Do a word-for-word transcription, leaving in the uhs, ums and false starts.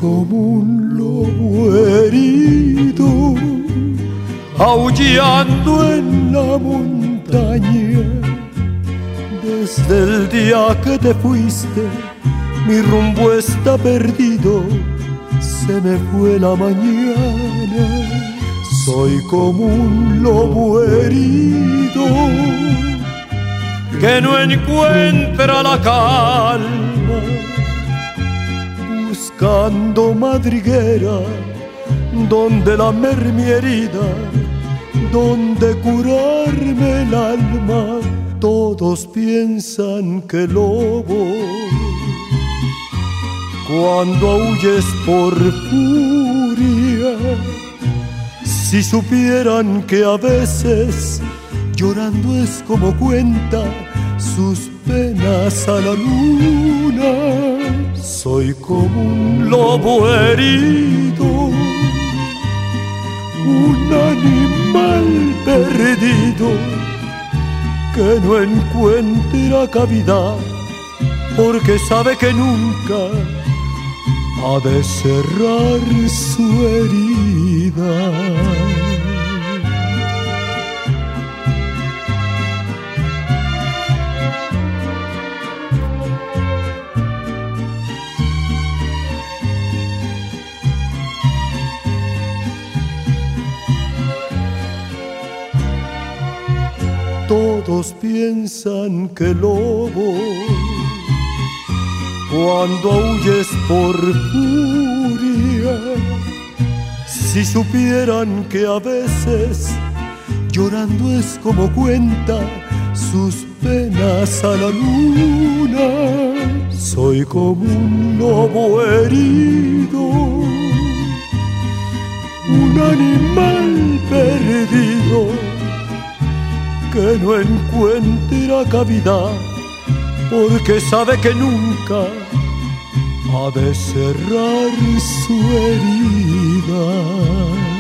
como un lobo herido, aullando en la montaña. Desde el día que te fuiste, mi rumbo está perdido, se me fue la mañana. Soy como un lobo herido que no encuentra la calma, buscando madriguera donde lamer mi herida, donde curarme el alma. Todos piensan que lobo, cuando aulles por furia, si supieran que a veces llorando es como cuenta sus penas a la luna. Soy como un lobo herido, un animal perdido que no encuentra cavidad, porque sabe que nunca ha de cerrar su herida. Todos piensan que lobo, cuando aulles por furia, si supieran que a veces llorando es como cuenta sus penas a la luna. Soy como un lobo herido, un animal perdido que no encuentra cavidad, porque sabe que nunca ha de cerrar su herida.